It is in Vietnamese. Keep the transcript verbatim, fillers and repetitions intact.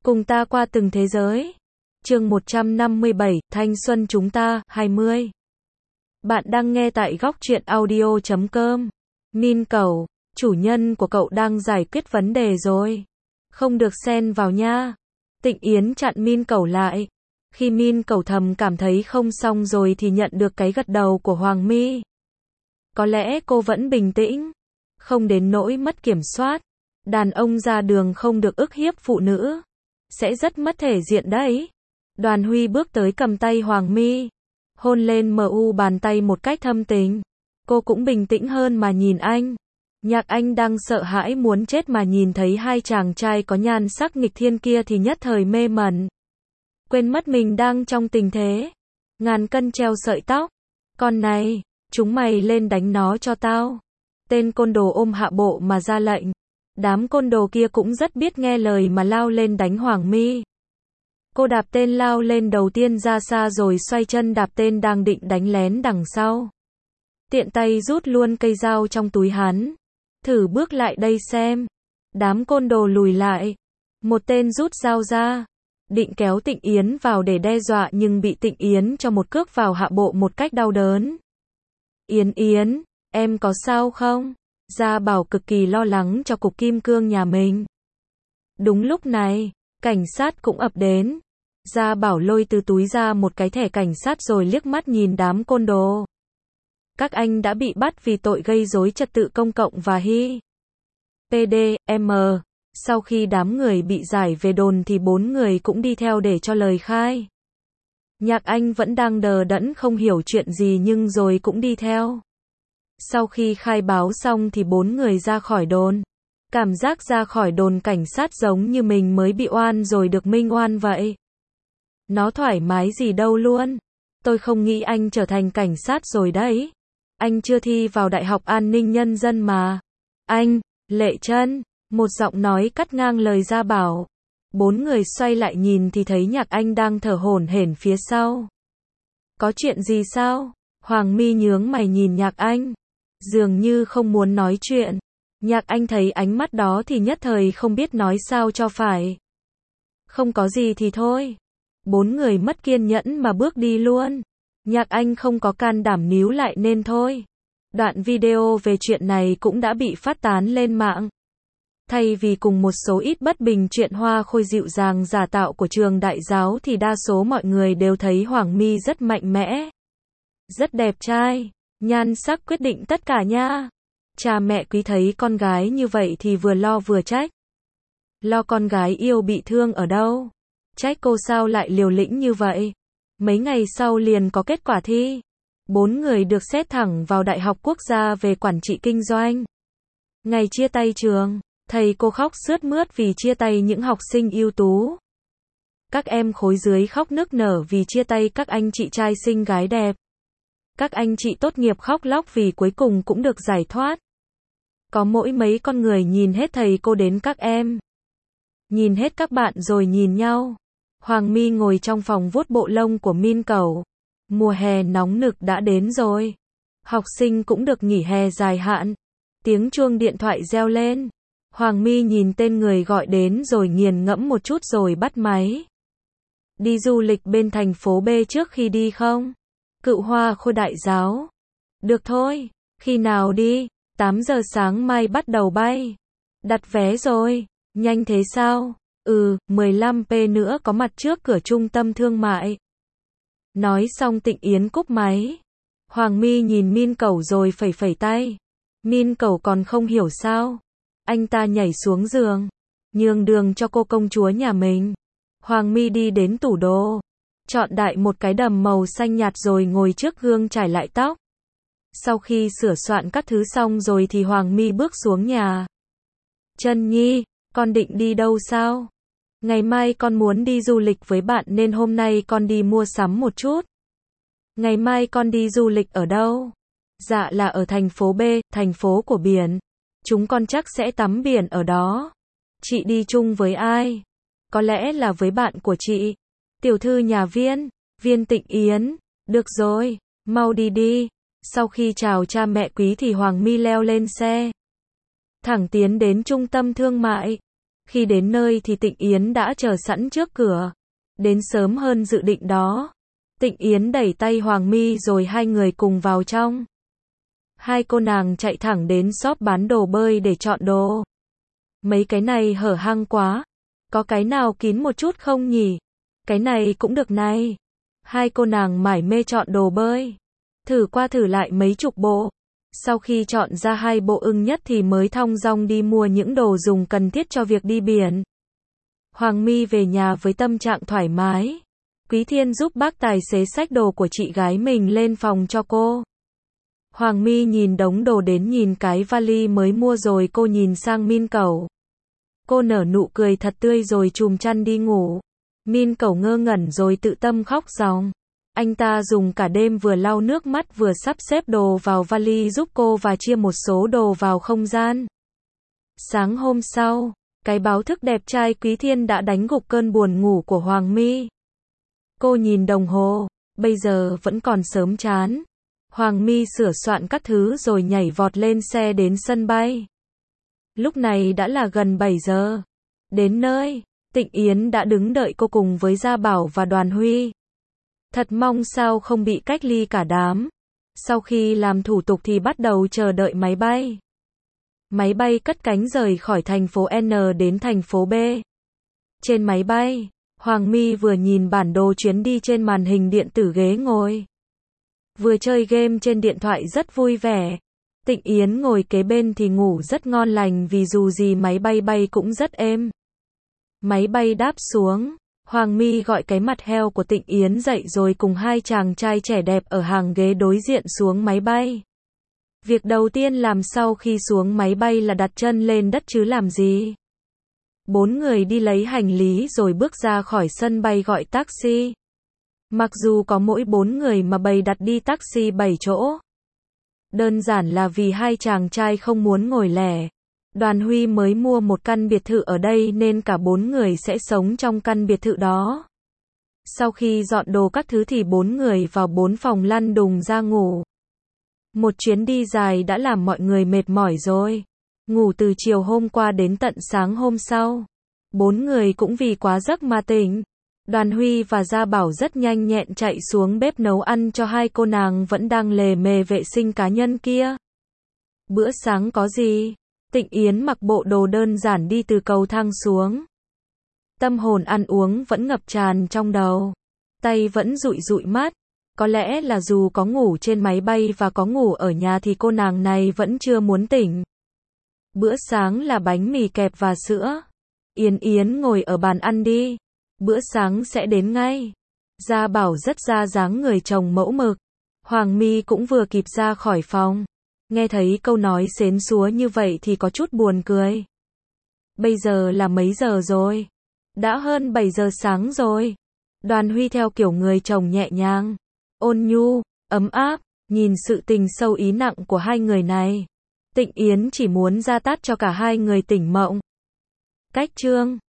Cùng ta qua từng thế giới. Chương một trăm năm mươi bảy, Thanh xuân chúng ta, hai mươi. Bạn đang nghe tại góc truyện audio chấm com. Min Cẩu, chủ nhân của cậu đang giải quyết vấn đề rồi. Không được xen vào nha. Tịnh Yến chặn Min Cẩu lại. Khi Min Cẩu thầm cảm thấy không xong rồi thì nhận được cái gật đầu của Hoàng My. Có lẽ cô vẫn bình tĩnh. Không đến nỗi mất kiểm soát. Đàn ông ra đường không được ức hiếp phụ nữ. Sẽ rất mất thể diện đấy. Đoàn Huy bước tới cầm tay Hoàng My. Hôn lên mu bàn tay một cách thâm tình. Cô cũng bình tĩnh hơn mà nhìn anh. Nhạc Anh đang sợ hãi muốn chết mà nhìn thấy hai chàng trai có nhan sắc nghịch thiên kia thì nhất thời mê mẩn. Quên mất mình đang trong tình thế. Ngàn cân treo sợi tóc. Con này, chúng mày lên đánh nó cho tao. Tên côn đồ ôm hạ bộ mà ra lệnh. Đám côn đồ kia cũng rất biết nghe lời mà lao lên đánh Hoàng My. Cô đạp tên lao lên đầu tiên ra xa rồi xoay chân đạp tên đang định đánh lén đằng sau. Tiện tay rút luôn cây dao trong túi hắn. Thử bước lại đây xem. Đám côn đồ lùi lại. Một tên rút dao ra. Định kéo Tịnh Yến vào để đe dọa nhưng bị Tịnh Yến cho một cước vào hạ bộ một cách đau đớn. Yến Yến, em có sao không? Gia Bảo cực kỳ lo lắng cho cục kim cương nhà mình. Đúng lúc này, cảnh sát cũng ập đến. Gia Bảo lôi từ túi ra một cái thẻ cảnh sát rồi liếc mắt nhìn đám côn đồ. Các anh đã bị bắt vì tội gây rối trật tự công cộng và hi. pê đê, em. Sau khi đám người bị giải về đồn thì bốn người cũng đi theo để cho lời khai. Nhạc Anh vẫn đang đờ đẫn không hiểu chuyện gì nhưng rồi cũng đi theo. Sau khi khai báo xong thì bốn người ra khỏi đồn. Cảm giác ra khỏi đồn cảnh sát giống như mình mới bị oan rồi được minh oan vậy. Nó thoải mái gì đâu luôn. Tôi không nghĩ anh trở thành cảnh sát rồi đấy. Anh chưa thi vào Đại học An ninh Nhân dân mà. Anh, Lệ Trân, một giọng nói cắt ngang lời Gia Bảo. Bốn người xoay lại nhìn thì thấy Nhạc Anh đang thở hổn hển phía sau. Có chuyện gì sao? Hoàng My nhướng mày nhìn Nhạc Anh. Dường như không muốn nói chuyện. Nhạc Anh thấy ánh mắt đó thì nhất thời không biết nói sao cho phải. Không có gì thì thôi. Bốn người mất kiên nhẫn mà bước đi luôn. Nhạc Anh không có can đảm níu lại nên thôi. Đoạn video về chuyện này cũng đã bị phát tán lên mạng. Thay vì cùng một số ít bất bình chuyện hoa khôi dịu dàng giả tạo của trường đại giáo thì đa số mọi người đều thấy Hoàng My rất mạnh mẽ. Rất đẹp trai. Nhan sắc quyết định tất cả nha. Cha mẹ Quý thấy con gái như vậy thì vừa lo vừa trách. Lo con gái yêu bị thương ở đâu? Trách cô sao lại liều lĩnh như vậy? Mấy ngày sau liền có kết quả thi. Bốn người được xét thẳng vào Đại học Quốc gia về quản trị kinh doanh. Ngày chia tay trường, thầy cô khóc sướt mướt vì chia tay những học sinh ưu tú. Các em khối dưới khóc nức nở vì chia tay các anh chị trai xinh gái đẹp. Các anh chị tốt nghiệp khóc lóc vì cuối cùng cũng được giải thoát. Có mỗi mấy con người nhìn hết thầy cô đến các em. Nhìn hết các bạn rồi nhìn nhau. Hoàng My ngồi trong phòng vuốt bộ lông của Min Cẩu. Mùa hè nóng nực đã đến rồi. Học sinh cũng được nghỉ hè dài hạn. Tiếng chuông điện thoại reo lên. Hoàng My nhìn tên người gọi đến rồi nghiền ngẫm một chút rồi bắt máy. Đi du lịch bên thành phố B trước khi đi không? Cựu Hoa Khôi đại giáo. Được thôi, khi nào đi? tám giờ sáng mai bắt đầu bay. Đặt vé rồi, nhanh thế sao? Ừ, mười lăm phút nữa có mặt trước cửa trung tâm thương mại. Nói xong Tịnh Yến cúp máy. Hoàng My nhìn Min Cẩu rồi phẩy phẩy tay. Min Cẩu còn không hiểu sao. Anh ta nhảy xuống giường. Nhường đường cho cô công chúa nhà mình. Hoàng My đi đến tủ đồ. Chọn đại một cái đầm màu xanh nhạt rồi ngồi trước gương chải lại tóc. Sau khi sửa soạn các thứ xong rồi thì Hoàng My bước xuống nhà. Trân Nhi, con định đi đâu sao? Ngày mai con muốn đi du lịch với bạn nên hôm nay con đi mua sắm một chút. Ngày mai con đi du lịch ở đâu? Dạ là ở thành phố B, thành phố của biển. Chúng con chắc sẽ tắm biển ở đó. Chị đi chung với ai? Có lẽ là với bạn của chị. Tiểu thư nhà Viên, Viên Tịnh Yến. Được rồi, mau đi đi. Sau khi chào cha mẹ Quý thì Hoàng My leo lên xe. Thẳng tiến đến trung tâm thương mại. Khi đến nơi thì Tịnh Yến đã chờ sẵn trước cửa. Đến sớm hơn dự định đó. Tịnh Yến đẩy tay Hoàng My rồi hai người cùng vào trong. Hai cô nàng chạy thẳng đến shop bán đồ bơi để chọn đồ. Mấy cái này hở hang quá. Có cái nào kín một chút không nhỉ? Cái này cũng được này. Hai cô nàng mải mê chọn đồ bơi. Thử qua thử lại mấy chục bộ. Sau khi chọn ra hai bộ ưng nhất thì mới thong dong đi mua những đồ dùng cần thiết cho việc đi biển. Hoàng My về nhà với tâm trạng thoải mái. Quý Thiên giúp bác tài xế xách đồ của chị gái mình lên phòng cho cô. Hoàng My nhìn đống đồ đến nhìn cái vali mới mua rồi cô nhìn sang Min Cẩu. Cô nở nụ cười thật tươi rồi chùm chăn đi ngủ. Min Cẩu ngơ ngẩn rồi tự tâm khóc ròng. Anh ta dùng cả đêm vừa lau nước mắt vừa sắp xếp đồ vào vali giúp cô và chia một số đồ vào không gian. Sáng hôm sau, cái báo thức đẹp trai Quý Thiên đã đánh gục cơn buồn ngủ của Hoàng My. Cô nhìn đồng hồ, bây giờ vẫn còn sớm chán. Hoàng My sửa soạn các thứ rồi nhảy vọt lên xe đến sân bay. Lúc này đã là gần bảy giờ. Đến nơi, Tịnh Yến đã đứng đợi cô cùng với Gia Bảo và Đoàn Huy. Thật mong sao không bị cách ly cả đám. Sau khi làm thủ tục thì bắt đầu chờ đợi máy bay. Máy bay cất cánh rời khỏi thành phố N đến thành phố B. Trên máy bay, Hoàng My vừa nhìn bản đồ chuyến đi trên màn hình điện tử ghế ngồi. Vừa chơi game trên điện thoại rất vui vẻ. Tịnh Yến ngồi kế bên thì ngủ rất ngon lành vì dù gì máy bay bay cũng rất êm. Máy bay đáp xuống, Hoàng My gọi cái mặt heo của Tịnh Yến dậy rồi cùng hai chàng trai trẻ đẹp ở hàng ghế đối diện xuống máy bay. Việc đầu tiên làm sau khi xuống máy bay là đặt chân lên đất chứ làm gì. Bốn người đi lấy hành lý rồi bước ra khỏi sân bay gọi taxi. Mặc dù có mỗi bốn người mà bày đặt đi taxi bảy chỗ. Đơn giản là vì hai chàng trai không muốn ngồi lẻ. Đoàn Huy mới mua một căn biệt thự ở đây nên cả bốn người sẽ sống trong căn biệt thự đó. Sau khi dọn đồ các thứ thì bốn người vào bốn phòng lăn đùng ra ngủ. Một chuyến đi dài đã làm mọi người mệt mỏi rồi. Ngủ từ chiều hôm qua đến tận sáng hôm sau. Bốn người cũng vì quá giấc mà tỉnh. Đoàn Huy và Gia Bảo rất nhanh nhẹn chạy xuống bếp nấu ăn cho hai cô nàng vẫn đang lề mề vệ sinh cá nhân kia. Bữa sáng có gì? Tịnh Yến mặc bộ đồ đơn giản đi từ cầu thang xuống. Tâm hồn ăn uống vẫn ngập tràn trong đầu. Tay vẫn dụi dụi mắt. Có lẽ là dù có ngủ trên máy bay và có ngủ ở nhà thì cô nàng này vẫn chưa muốn tỉnh. Bữa sáng là bánh mì kẹp và sữa. Yến Yến ngồi ở bàn ăn đi. Bữa sáng sẽ đến ngay. Gia Bảo rất ra dáng người chồng mẫu mực. Hoàng My cũng vừa kịp ra khỏi phòng. Nghe thấy câu nói xến xúa như vậy thì có chút buồn cười. Bây giờ là mấy giờ rồi? Đã hơn bảy giờ sáng rồi. Đoàn Huy theo kiểu người chồng nhẹ nhàng, ôn nhu, ấm áp, nhìn sự tình sâu ý nặng của hai người này. Tịnh Yến chỉ muốn ra tát cho cả hai người tỉnh mộng. Cách chương